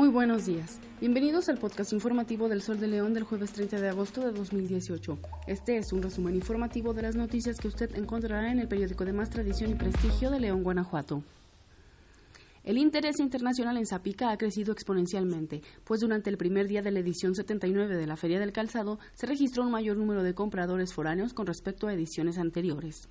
Muy buenos días. Bienvenidos al podcast informativo del Sol de León del jueves 30 de agosto de 2018. Este es un resumen informativo de las noticias que usted encontrará en el periódico de más tradición y prestigio de León, Guanajuato. El interés internacional en Zapica ha crecido exponencialmente, pues durante el primer día de la edición 79 de la Feria del Calzado se registró un mayor número de compradores foráneos con respecto a ediciones anteriores.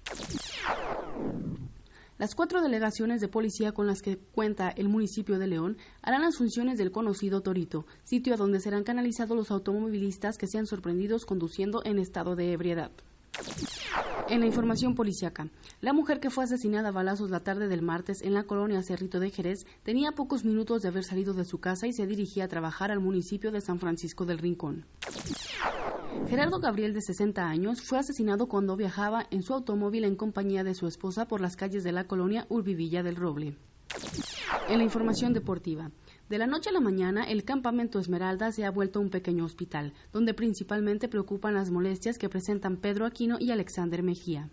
Las 4 delegaciones de policía con las que cuenta el municipio de León harán las funciones del conocido Torito, sitio a donde serán canalizados los automovilistas que sean sorprendidos conduciendo en estado de ebriedad. En la información policíaca, la mujer que fue asesinada a balazos la tarde del martes en la colonia Cerrito de Jerez tenía pocos minutos de haber salido de su casa y se dirigía a trabajar al municipio de San Francisco del Rincón. Gerardo Gabriel, de 60 años, fue asesinado cuando viajaba en su automóvil en compañía de su esposa por las calles de la colonia Urbivilla del Roble. En la información deportiva, de la noche a la mañana, el campamento Esmeralda se ha vuelto un pequeño hospital, donde principalmente preocupan las molestias que presentan Pedro Aquino y Alexander Mejía.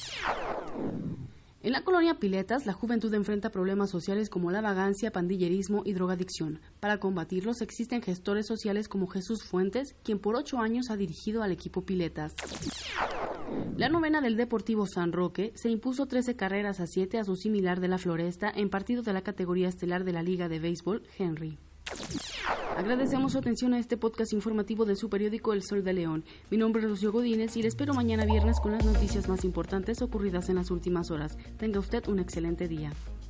En la colonia Piletas, la juventud enfrenta problemas sociales como la vagancia, pandillerismo y drogadicción. Para combatirlos existen gestores sociales como Jesús Fuentes, quien por 8 años ha dirigido al equipo Piletas. La novena del Deportivo San Roque se impuso 13 carreras a 7 a su similar de la Floresta en partido de la categoría estelar de la Liga de Béisbol, Henry. Agradecemos su atención a este podcast informativo de su periódico El Sol de León. Mi nombre es Rocío Godínez y le espero mañana viernes con las noticias más importantes ocurridas en las últimas horas. Tenga usted un excelente día.